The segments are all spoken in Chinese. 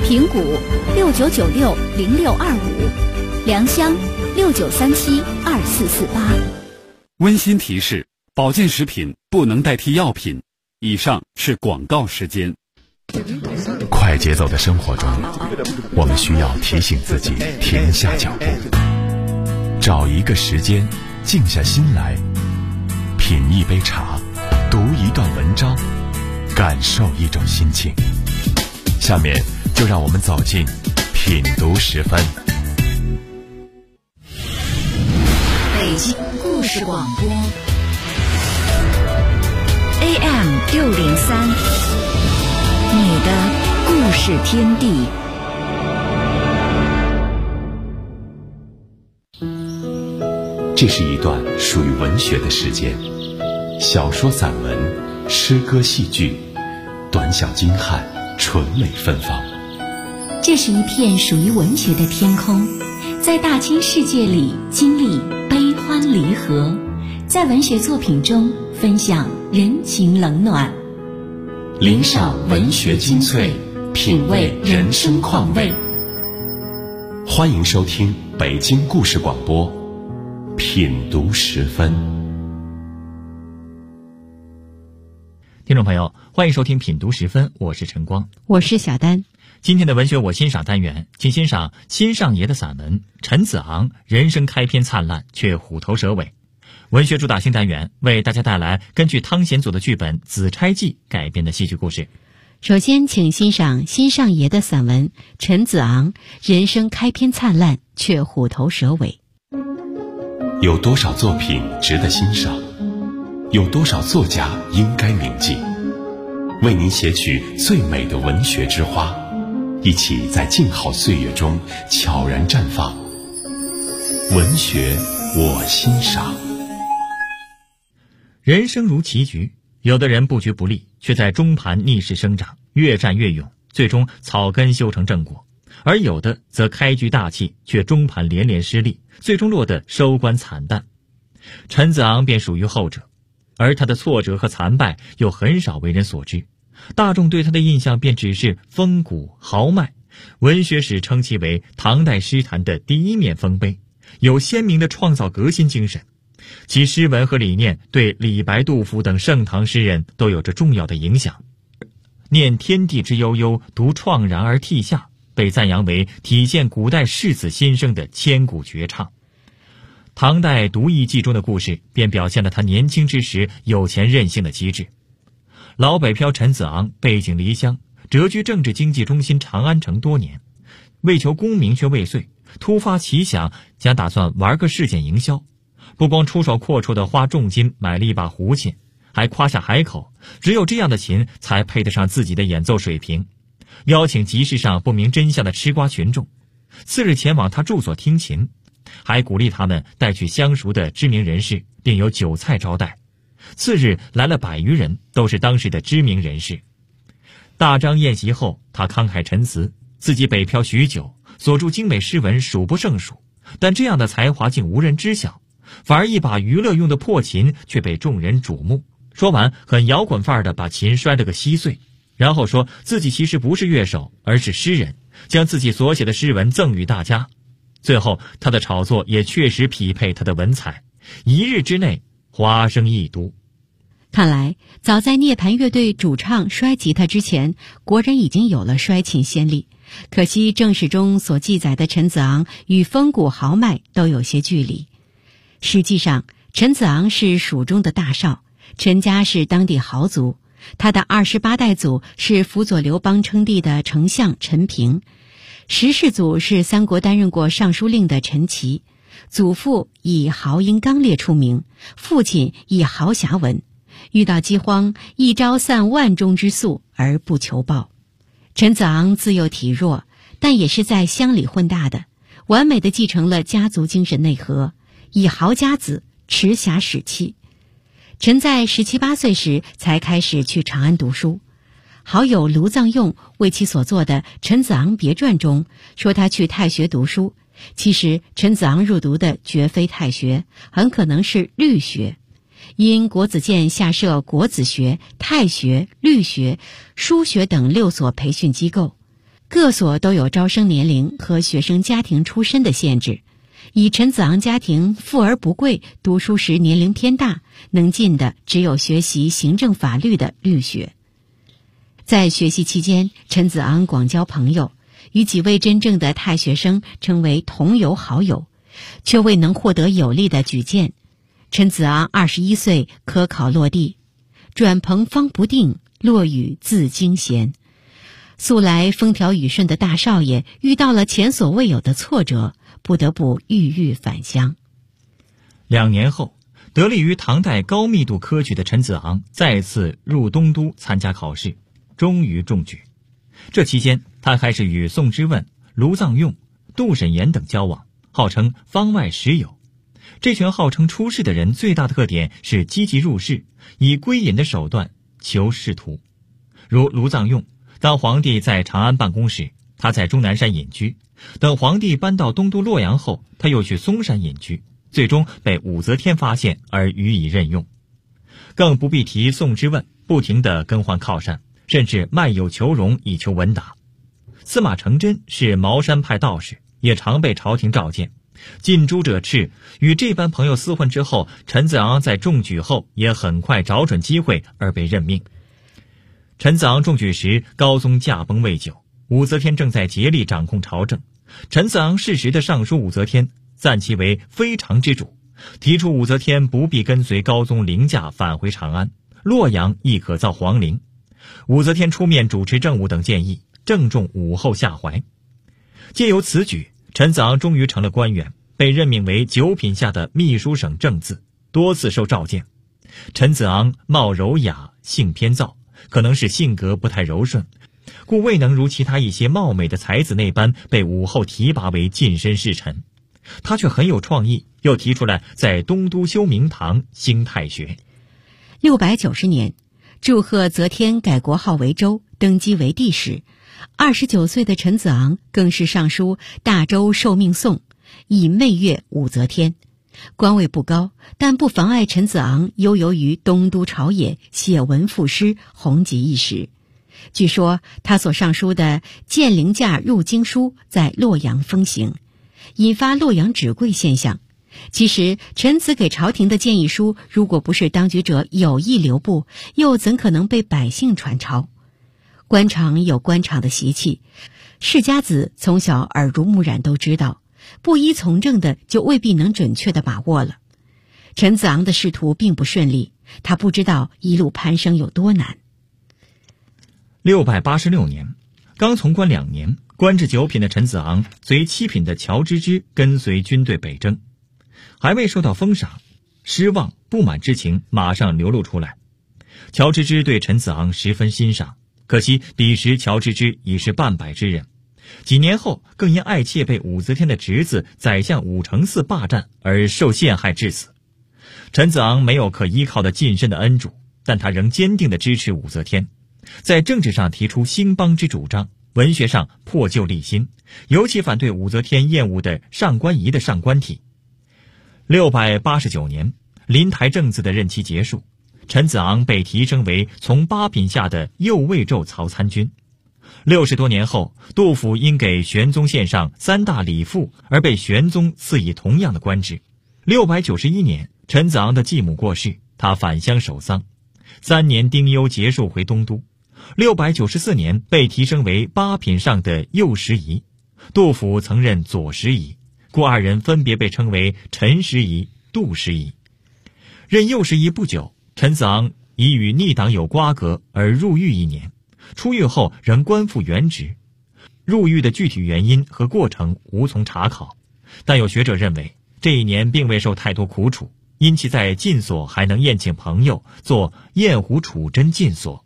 平谷69960625，良乡69372448。 温馨提示：保健食品不能代替药品。以上是广告时间。 快节奏的生活中，我们需要提醒自己停下脚步，找一个时间静下心来，品一杯茶，读一段文章，感受一种心情。下面就让我们走进品读10分。 北京故事广播 AM603，你的故事天地。 这是一段属于文学的时间，小说、散文、诗歌、戏剧，短小精悍，纯美芬芳。 这是一片属于文学的天空，在大千世界里经历悲欢离合，在文学作品中分享人情冷暖， 领赏文学精粹，品味人生况味。欢迎收听北京故事广播品读10分。 听众朋友，欢迎收听品读10分，我是陈光， 我是小丹。 今天的文学我欣赏单元，请欣赏新上爷的散文《陈子昂》，人生开篇灿烂，却虎头蛇尾。文学主打新单元为大家带来根据汤显祖的剧本《紫钗记》改编的戏剧故事。 首先请欣赏新上爷的散文《陈子昂》，人生开篇灿烂，却虎头蛇尾。 有多少作品值得欣赏？有多少作家应该铭记？为您写取最美的文学之花，一起在静好岁月中悄然绽放。文学我欣赏。 人生如棋局，有的人布局不利，却在中盘逆势生长，越战越勇，最终草根修成正果；而有的则开局大气，却中盘连连失利，最终落得收官惨淡。陈子昂便属于后者，而他的挫折和残败又很少为人所知，大众对他的印象便只是风骨豪迈。文学史称其为唐代诗坛的第一面丰碑，有鲜明的创造革新精神。其诗文和理念对李白、杜甫等盛唐诗人都有着重要的影响。念天地之悠悠，独怆然而涕下，被赞扬为体现古代士子心声的千古绝唱。唐代《独异记》中的故事便表现了他年轻之时有钱任性的机智。老北漂陈子昂背井离乡，谪居政治经济中心长安城多年，为求功名却未遂，突发奇想，将打算玩个事件营销。不光出手阔绰地花重金买了一把胡琴，还夸下海口，只有这样的琴才配得上自己的演奏水平，邀请集市上不明真相的吃瓜群众。次日前往他住所听琴，还鼓励他们带去相熟的知名人士，并有酒菜招待。次日来了100余人，都是当时的知名人士。大张宴席后，他慷慨陈词，自己北漂许久，所著精美诗文数不胜数，但这样的才华竟无人知晓，反而一把娱乐用的破琴却被众人瞩目。说完，很摇滚范儿地把琴摔了个稀碎，然后说自己其实不是乐手，而是诗人，将自己所写的诗文赠予大家。最后他的炒作也确实匹配他的文采，一日之内华声一都。 看来早在涅槃乐队主唱摔吉他之前，国人已经有了摔琴先例。可惜正史中所记载的陈子昂与风骨豪迈都有些距离。实际上陈子昂是蜀中的大少，陈家是当地豪族，他的28代祖是辅佐刘邦称帝的丞相陈平，10世祖是三国担任过尚书令的陈琦，祖父以豪英刚烈出名，父亲以豪侠闻，遇到饥荒，一朝散万钟之粟而不求报。陈子昂自幼体弱，但也是在乡里混大的，完美地继承了家族精神内核，以豪家子，持侠使气。陈在17、18岁时才开始去长安读书。好友卢藏用为其所作的《陈子昂别传》中说他去太学读书，其实陈子昂入读的绝非太学，很可能是律学。因国子监下设国子学、太学、律学、书学等6所培训机构， 各所都有招生年龄和学生家庭出身的限制。以陈子昂家庭富而不贵，读书时年龄偏大，能进的只有学习行政法律的律学。在学习期间，陈子昂广交朋友，与几位真正的太学生成为同游好友，却未能获得有力的举荐。陈子昂21岁科考落地，转蓬方不定，落雨自惊闲。素来风调雨顺的大少爷遇到了前所未有的挫折，不得不郁郁返乡。 2年后，得力于唐代高密度科举的陈子昂再次入东都参加考试，终于中举。这期间，他开始与宋之问、卢藏用、杜审言等交往，号称方外十友。这群号称出世的人最大的特点是积极入仕，以归隐的手段求仕途。如卢藏用，当皇帝在长安办公时，他在终南山隐居；等皇帝搬到东都洛阳后，他又去嵩山隐居，最终被武则天发现而予以任用。更不必提宋之问不停地更换靠山，甚至卖友求荣以求闻达。司马承祯是茅山派道士，也常被朝廷召见。近朱者赤，与这般朋友厮混之后，陈子昂在中举后也很快找准机会而被任命。陈子昂中举时，高宗驾崩未久，武则天正在竭力掌控朝政。陈子昂适时地上书武则天，赞其为非常之主，提出武则天不必跟随高宗凌驾返回长安，洛阳亦可造皇陵。武则天出面主持政务等建议，正中武后下怀。借由此举，陈子昂终于成了官员，被任命为9品下的秘书省正字，多次受召见。陈子昂貌柔雅，性偏躁，可能是性格不太柔顺，故未能如其他一些貌美的才子那般被武后提拔为近身侍臣。他却很有创意，又提出来在东都修明堂兴太学。 690年，祝贺则天改国号为周，登基为帝时，29岁的陈子昂更是上书大周受命颂，以媚悦武则天。官位不高，但不妨碍陈子昂悠游于东都朝野，写文赋诗，红极一时。据说他所上书的《建陵驾入京书》在洛阳风行，引发洛阳纸贵现象。其实陈子给朝廷的建议书，如果不是当局者有意留步，又怎可能被百姓传抄？官场有官场的习气，世家子从小耳濡目染都知道，不依从政的就未必能准确地把握了。陈子昂的仕途并不顺利，他不知道一路攀升有多难。 686年，刚从官2年，官至9品的陈子昂随7品的乔芝芝跟随军队北征，还未受到封赏，失望不满之情马上流露出来。乔芝芝对陈子昂十分欣赏，可惜彼时乔芝芝已是半百之人，几年后更因爱妾被武则天的侄子宰相武承嗣霸占而受陷害致死。陈子昂没有可依靠的近身的恩主，但他仍坚定地支持武则天，在政治上提出兴邦之主张，文学上破旧立新，尤其反对武则天厌恶的上官仪的上官体。689年，临台正字的任期结束，陈子昂被提升为从8品下的右卫胄曹参军。60多年后，杜甫因给玄宗献上3大礼赋而被玄宗赐以同样的官职。691年，陈子昂的继母过世，他返乡守丧，3年丁忧结束回东都。694年被提升为8品上的右拾遗，杜甫曾任左拾遗，故2人分别被称为陈拾遗、杜拾遗。任右拾遗不久，陈子昂已与逆党有瓜葛而入狱1年，出狱后仍官复原职。入狱的具体原因和过程无从查考，但有学者认为这1年并未受太多苦楚，因其在禁所还能宴请朋友，做燕湖楚真禁所。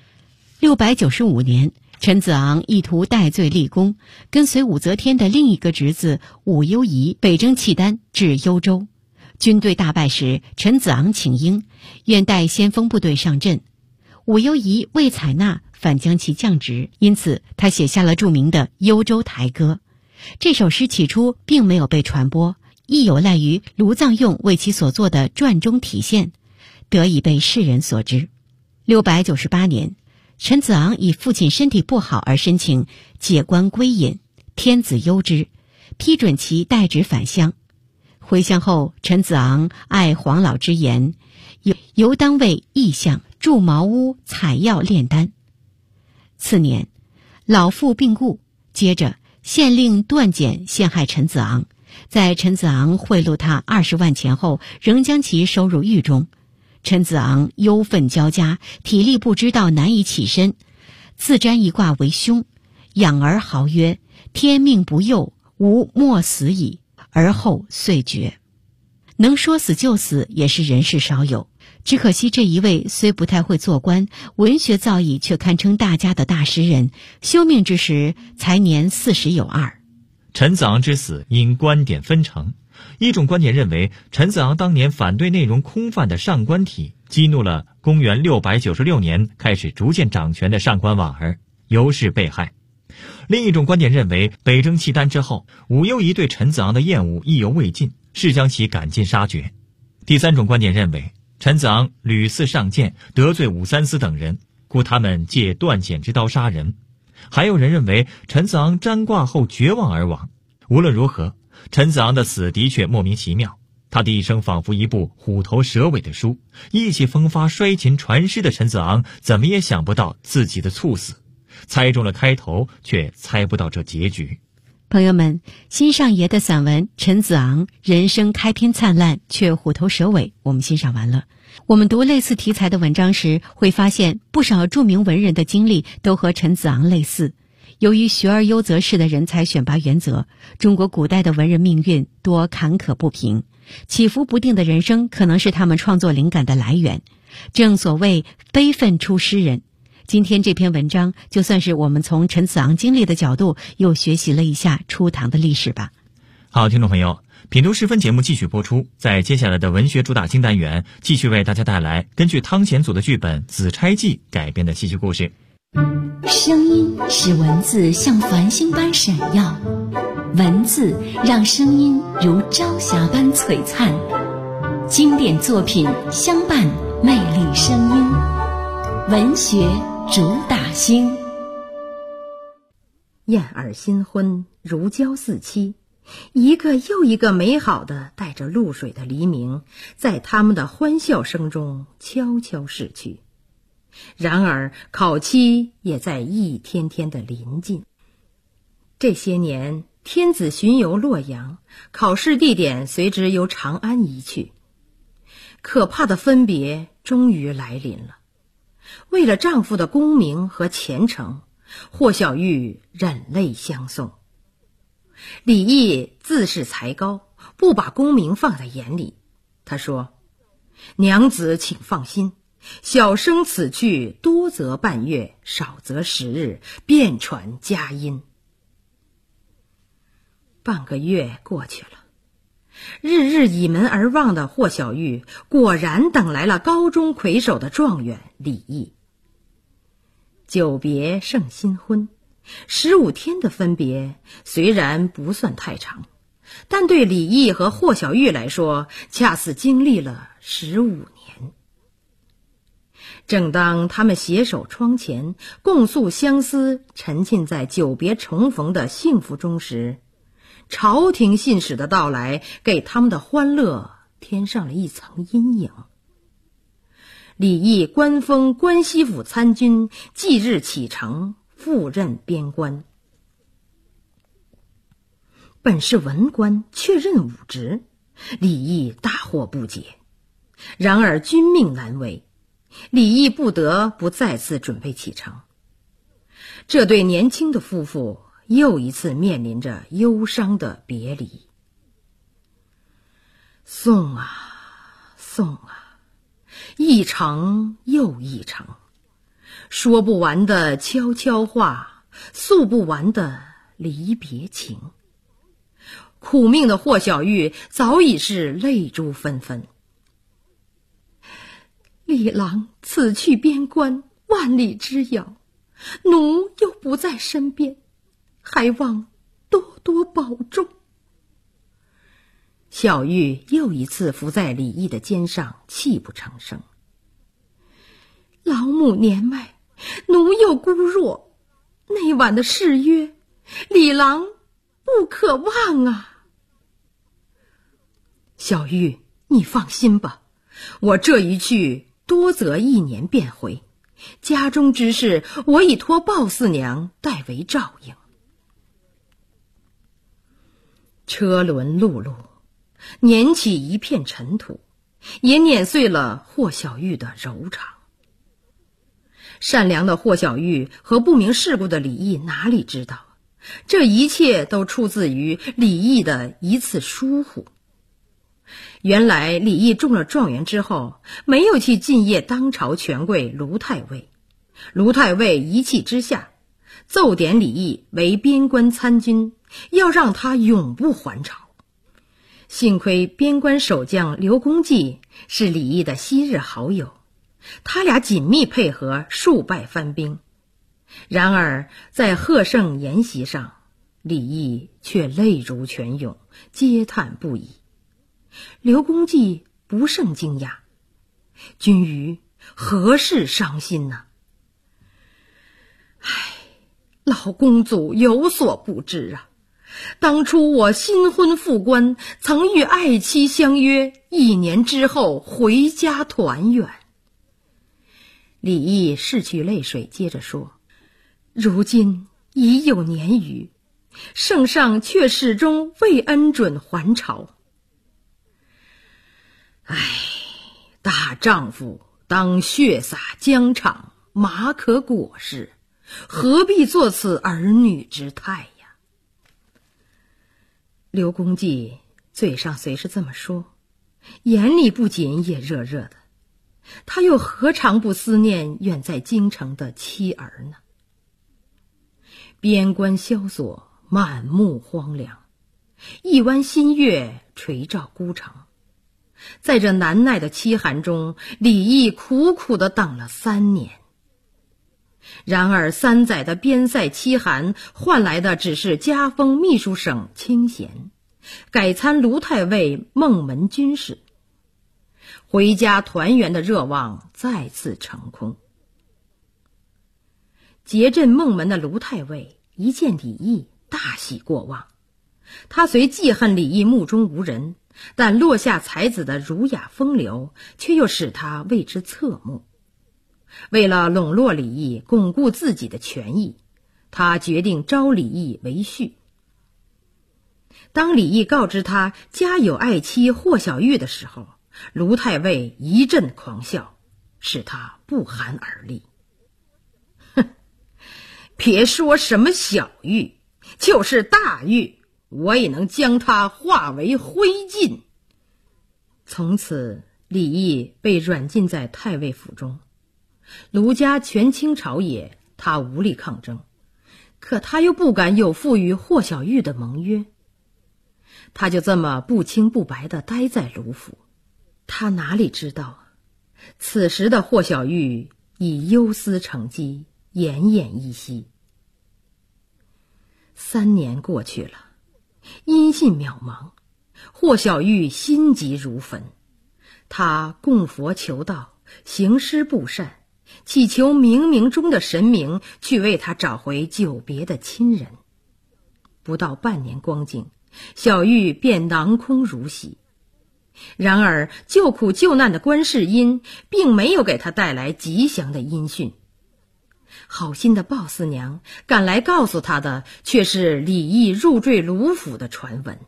695年，陈子昂意图戴罪立功，跟随武则天的另一个侄子武攸宜北征契丹至幽州。军队大败时，陈子昂请缨，愿带先锋部队上阵。武攸宜未采纳，反将其降职，因此他写下了著名的《幽州台歌》。这首诗起初并没有被传播，亦有赖于卢藏用为其所作的传中体现，得以被世人所知。698年， 陈子昂以父亲身体不好而申请解官归隐，天子忧之，批准其代职返乡。回乡后，陈子昂爱黄老之言，由当为义相，筑茅屋，采药炼丹。次年，老父病故，接着县令段简陷害陈子昂，在陈子昂贿赂他20万钱后，仍将其收入狱中。陈子昂忧愤交加，体力不支到难以起身，自占一卦为凶，养儿嚎曰：天命不佑，吾莫死矣，而后遂绝。能说死就死，也是人世少有。只可惜这一位虽不太会做官，文学造诣却堪称大家的大诗人，休命之时才年40有2。 陈子昂之死因观点分成，一种观点认为陈子昂当年反对内容空泛的上官体，激怒了公元696年开始逐渐掌权的上官婉儿，由是被害。另一种观点认为，北征契丹之后，武攸宜对陈子昂的厌恶意犹未尽，是将其赶尽杀绝。第三种观点认为，陈子昂屡次上谏，得罪武三思等人，故他们借段简之刀杀人。还有人认为陈子昂占卦后绝望而亡。无论如何，陈子昂的死的确莫名其妙，他的一生仿佛一部虎头蛇尾的书，意气风发衰勤传诗的陈子昂怎么也想不到自己的猝死，猜中了开头，却猜不到这结局。 朋友们，新上爷的散文《陈子昂》人生开篇灿烂，却虎头蛇尾，我们欣赏完了。我们读类似题材的文章时，会发现不少著名文人的经历都和陈子昂类似。由于学而优则仕的人才选拔原则，中国古代的文人命运多坎坷不平，起伏不定的人生可能是他们创作灵感的来源。正所谓悲愤出诗人。今天这篇文章就算是我们从陈子昂经历的角度又学习了一下初唐的历史吧。 好，听众朋友，品读诗分节目继续播出，在接下来的文学主打新单元，继续为大家带来根据汤显祖的剧本《紫钗记》改编的戏剧故事。 声音使文字像繁星般闪耀，文字让声音如朝霞般璀璨。经典作品相伴，魅力声音，文学主打星。 燕尔新婚，如胶似漆，一个又一个美好的带着露水的黎明，在他们的欢笑声中悄悄逝去。然而考期也在一天天的临近。这些年，天子巡游洛阳，考试地点随之由长安移去。可怕的分别终于来临了。为了丈夫的功名和前程，霍小玉忍泪相送。李毅自恃才高，不把功名放在眼里。他说：娘子请放心，小生此去多则半月，少则10日，便传佳音。半个月过去了，日日倚门而望的霍小玉果然等来了高中魁首的状元李毅。久别胜新婚，15天的分别虽然不算太长，但对李毅和霍小玉来说，恰似经历了15年。正当他们携手窗前，共诉相思，沉浸在久别重逢的幸福中时，朝廷信使的到来给他们的欢乐添上了一层阴影。李毅官封关西府参军，即日启程赴任边关。本是文官，却任武职，李毅大惑不解。然而君命难违，李毅不得不再次准备启程。这对年轻的夫妇又一次面临着忧伤的别离。送啊送啊，一程又一程，说不完的悄悄话，诉不完的离别情。苦命的霍小玉早已是泪珠纷纷。李郎此去边关，万里之遥，奴又不在身边，还望多多保重。小玉又一次伏在李毅的肩上，泣不成声。老母年迈， 奴又孤弱，那晚的誓约，李郎不可忘啊。小玉，你放心吧，我这一去，多则1年便回，家中之事，我已托鲍四娘代为照应。车轮辘辘，碾起一片尘土，也碾碎了霍小玉的柔肠。善良的霍小玉和不明世故的李毅哪里知道，这一切都出自于李毅的一次疏忽。原来李毅中了状元之后，没有去进谒当朝权贵卢太尉，卢太尉一气之下，奏点李毅为边关参军，要让他永不还朝。幸亏边关守将刘公济是李毅的昔日好友，他俩紧密配合，数败藩兵。然而在贺盛筵席上，李毅却泪如泉涌，嗟叹不已。刘公济不胜惊讶，君于何事伤心呢？老公祖有所不知啊，当初我新婚复关，曾与爱妻相约1年之后回家团圆。李毅拭去泪水，接着说，如今已有年余，圣上却始终未恩准还朝。大丈夫当血洒疆场，马可裹尸，何必做此儿女之态呀？刘公济嘴上虽是这么说，眼里不仅也热热的，他又何尝不思念远在京城的妻儿呢？边关萧索，满目荒凉，一弯新月垂照孤城。在这难耐的凄寒中，李毅苦苦地等了3年。然而3载的边塞凄寒，换来的只是加封秘书省清闲，改参卢太尉孟门军事。回家团圆的热望再次成空。结镇孟门的卢太尉一见李毅，大喜过望。他虽记恨李毅目中无人，但落下才子的儒雅风流，却又使他为之侧目。为了笼络李毅，巩固自己的权益，他决定招李毅为婿。当李毅告知他家有爱妻霍小玉的时候，卢太尉一阵狂笑，使他不寒而栗。别说什么小玉，就是大玉，我也能将它化为灰烬。从此李毅被软禁在太尉府中，卢家权倾朝野，他无力抗争，可他又不敢有负于霍小玉的盟约，他就这么不清不白地待在卢府。他哪里知道，此时的霍小玉已忧思成疾，奄奄一息。3年过去了，音信渺茫，霍小玉心急如焚。他供佛求道，行施布善，祈求冥冥中的神明去为他找回久别的亲人。不到半年光景，小玉便囊空如洗。然而救苦救难的观世音并没有给他带来吉祥的音讯。好心的鲍四娘赶来告诉他的，却是李毅入赘卢府的传闻。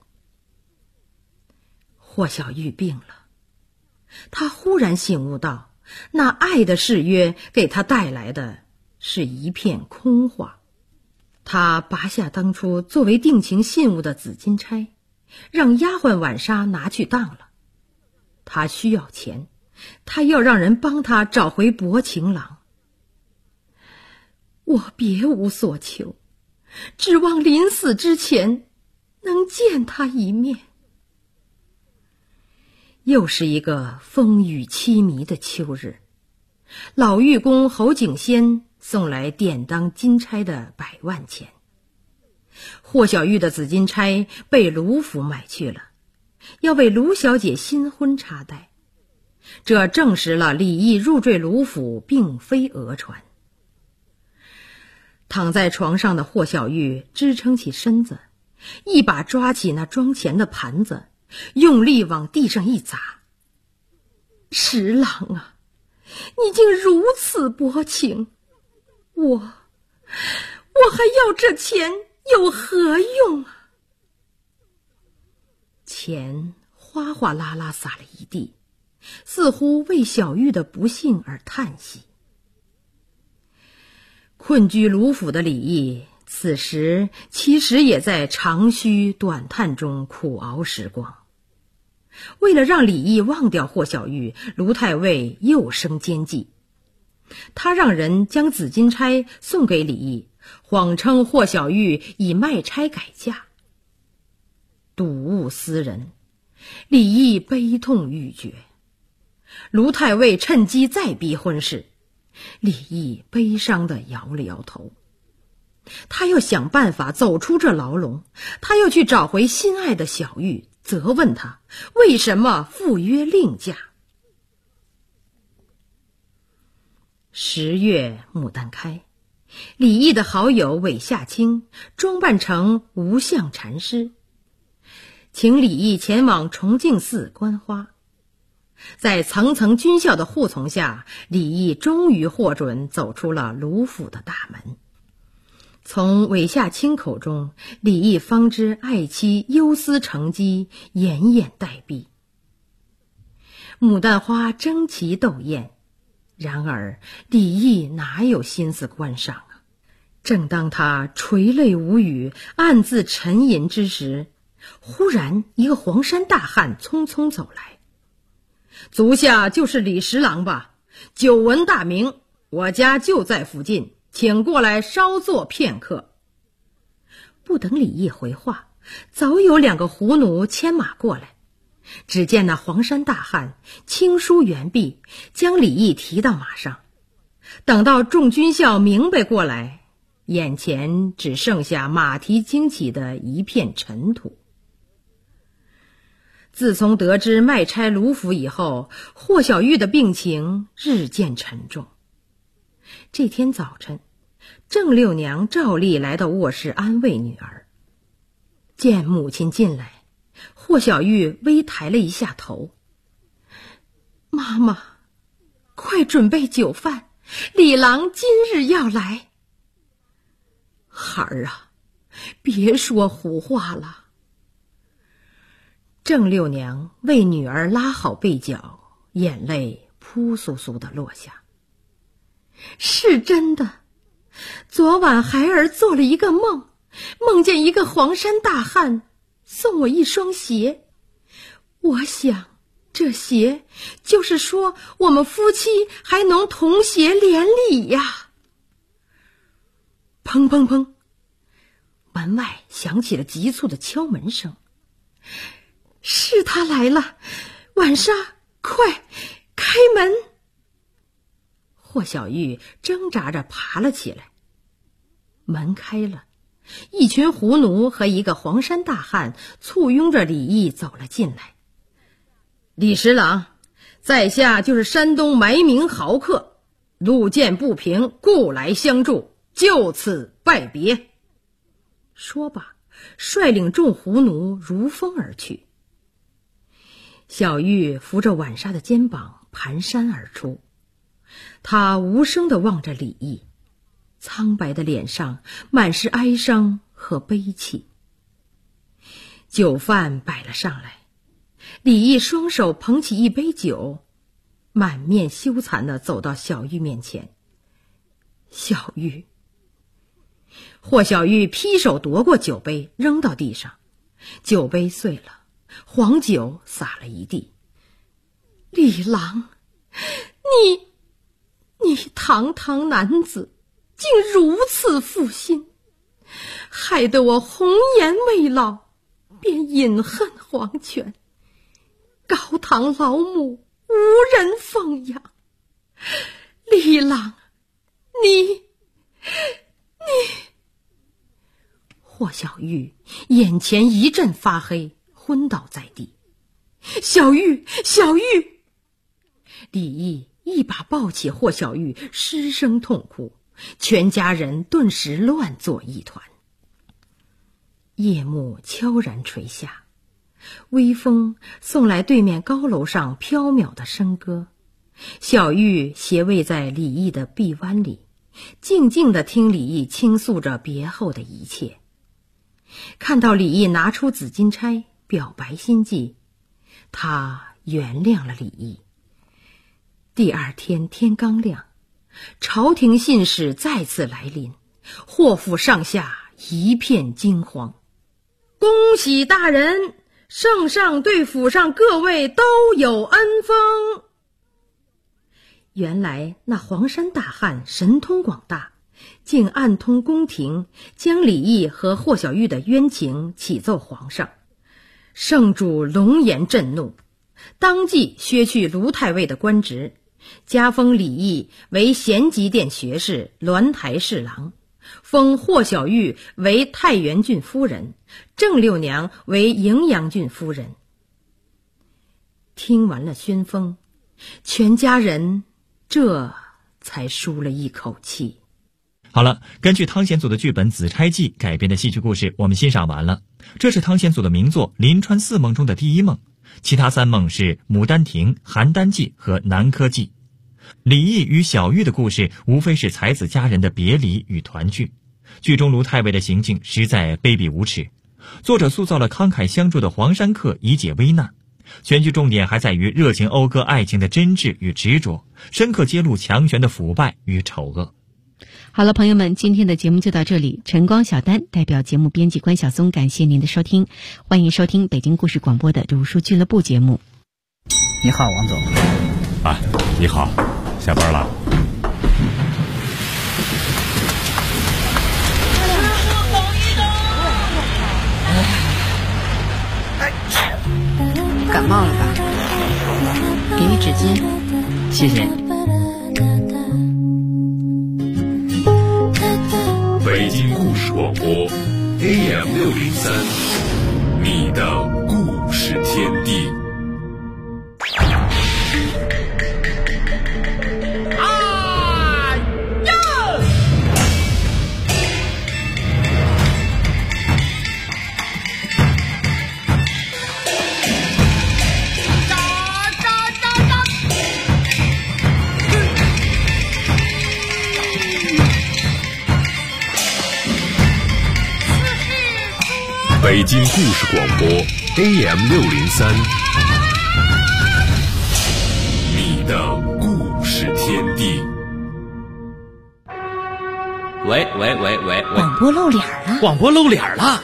霍小玉病了，他忽然醒悟到，那爱的誓约给他带来的是一片空话。他拔下当初作为定情信物的紫金钗，让丫鬟晚纱拿去当了。他需要钱，他要让人帮他找回薄情郎。我别无所求，指望临死之前能见他一面。又是一个风雨凄迷的秋日，老玉公侯景先送来典当金钗的100万钱。霍小玉的紫金钗被卢府买去了，要为卢小姐新婚插带。这证实了李毅入赘卢府并非讹传。 躺在床上的霍小玉支撑起身子，一把抓起那装钱的盘子，用力往地上一砸。十郎啊，你竟如此薄情，我还要这钱有何用啊？钱哗哗啦啦洒了一地，似乎为小玉的不幸而叹息。困居卢府的李毅此时其实也在长吁短叹中苦熬时光。为了让李毅忘掉霍小玉，卢太尉又生奸计。他让人将紫金钗送给李毅，谎称霍小玉已卖钗改嫁。睹物思人，李毅悲痛欲绝。卢太尉趁机再逼婚事，李毅悲伤地摇了摇头。他要想办法走出这牢笼，他要去找回心爱的小玉，责问他为什么赴约另嫁。10月牡丹开，李毅的好友韦夏卿装扮成无相禅师，请李毅前往崇敬寺观花。在层层军校的护从下，李毅终于获准走出了卢府的大门。从韦夏卿口中，李毅方知爱妻忧思成疾，奄奄待毙。牡丹花争奇斗艳，然而李毅哪有心思观赏啊？正当他垂泪无语，暗自沉吟之时，忽然一个黄衫大汉匆匆走来。足下就是李十郎吧？久闻大名，我家就在附近，请过来稍坐片刻。不等李毅回话，早有2个胡奴牵马过来。只见那黄衫大汉轻舒猿臂，将李毅提到马上。等到众军校明白过来，眼前只剩下马蹄惊起的一片尘土。自从得知卖差卢府以后，霍小玉的病情日渐沉重。这天早晨，郑六娘照例来到卧室安慰女儿。见母亲进来，霍小玉微抬了一下头。妈妈，快准备酒饭，李郎今日要来。孩儿啊，别说胡话了。郑六娘为女儿拉好被角，眼泪扑簌簌地落下。是真的，昨晚孩儿做了一个梦，梦见一个黄衫大汉送我一双鞋。我想这鞋就是说我们夫妻还能同鞋连理呀。砰砰砰，门外响起了急促的敲门声。是他来了，晚莎，快开门！霍小玉挣扎着爬了起来。门开了，一群胡奴和一个黄衫大汉簇拥着李毅走了进来。李十郎，在下就是山东埋名豪客，路见不平，故来相助，就此拜别。说罢，率领众胡奴如风而去。小玉扶着晚莎的肩膀蹒跚而出，她无声地望着李毅，苍白的脸上满是哀伤和悲戚。酒饭摆了上来，李毅双手捧起一杯酒，满面羞惭地走到小玉面前。小玉。霍小玉劈手夺过酒杯，扔到地上，酒杯碎了，黄酒洒了一地。李郎，你堂堂男子，竟如此负心，害得我红颜未老，便饮恨黄泉，高堂老母无人奉养。李郎，你霍小玉眼前一阵发黑，昏倒在地。小玉！李毅一把抱起霍小玉，失声痛哭。 全家人顿时乱作一团。夜幕悄然垂下，微风送来对面高楼上飘渺的笙歌。小玉斜偎在李毅的臂弯里，静静地听李毅倾诉着别后的一切。看到李毅拿出紫金钗表白心迹，他原谅了李毅。第二天天刚亮，朝廷信使再次来临，霍府上下一片惊慌。恭喜大人，圣上对府上各位都有恩封。原来那黄山大汉神通广大，竟暗通宫廷，将李毅和霍小玉的冤情启奏皇上。圣主龙颜震怒，当即削去卢太尉的官职，加封李毅为咸吉殿学士、鸾台侍郎，封霍小玉为太原郡夫人，郑六娘为荥阳郡夫人。听完了宣封，全家人这才舒了一口气。 好了，根据汤显祖的剧本《紫钗记》改编的戏剧故事我们欣赏完了。这是汤显祖的名作《临川四梦》中的第一梦，其他三梦是《牡丹亭》、《邯郸记》和《南柯记》。李毅与小玉的故事无非是才子佳人的别离与团聚，剧中卢太尉的行径实在卑鄙无耻。作者塑造了慷慨相助的黄山客以解危难，全剧重点还在于热情讴歌爱情的真挚与执着，深刻揭露强权的腐败与丑恶。 好了，朋友们，今天的节目就到这里。晨光小丹代表节目编辑关晓松，感谢您的收听。欢迎收听北京故事广播的读书俱乐部节目。 你好，王总。 啊，你好，下班了。 感冒了吧？给你纸巾，谢谢。 北京故事广播 AM603，你的故事天地。北京故事广播 AM603，你的故事天地。 喂， 广播露脸了！ 广播露脸了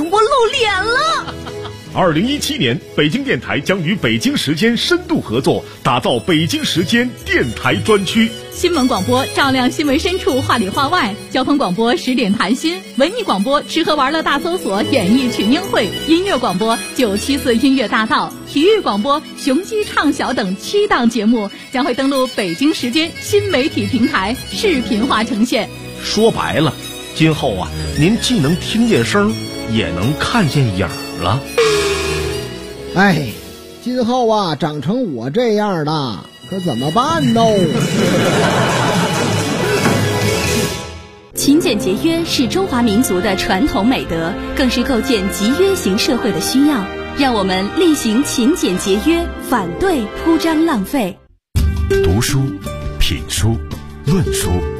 ！2017年，北京电台将与北京时间深度合作，打造北京时间电台专区。 新闻广播照亮新闻深处，话里话外；交通广播10点谈心；文艺广播吃喝玩乐大搜索，演艺群英会；音乐广播974音乐大道；体育广播雄鸡畅晓等7档节目将会登陆北京时间新媒体平台，视频化呈现。 说白了，今后啊，您既能听见声，也能看见影了。 哎，今后啊，长成我这样的，可怎么办呢？ 勤俭节约是中华民族的传统美德，更是构建集约型社会的需要。让我们力行勤俭节约，反对铺张浪费。 读书、品书、论书，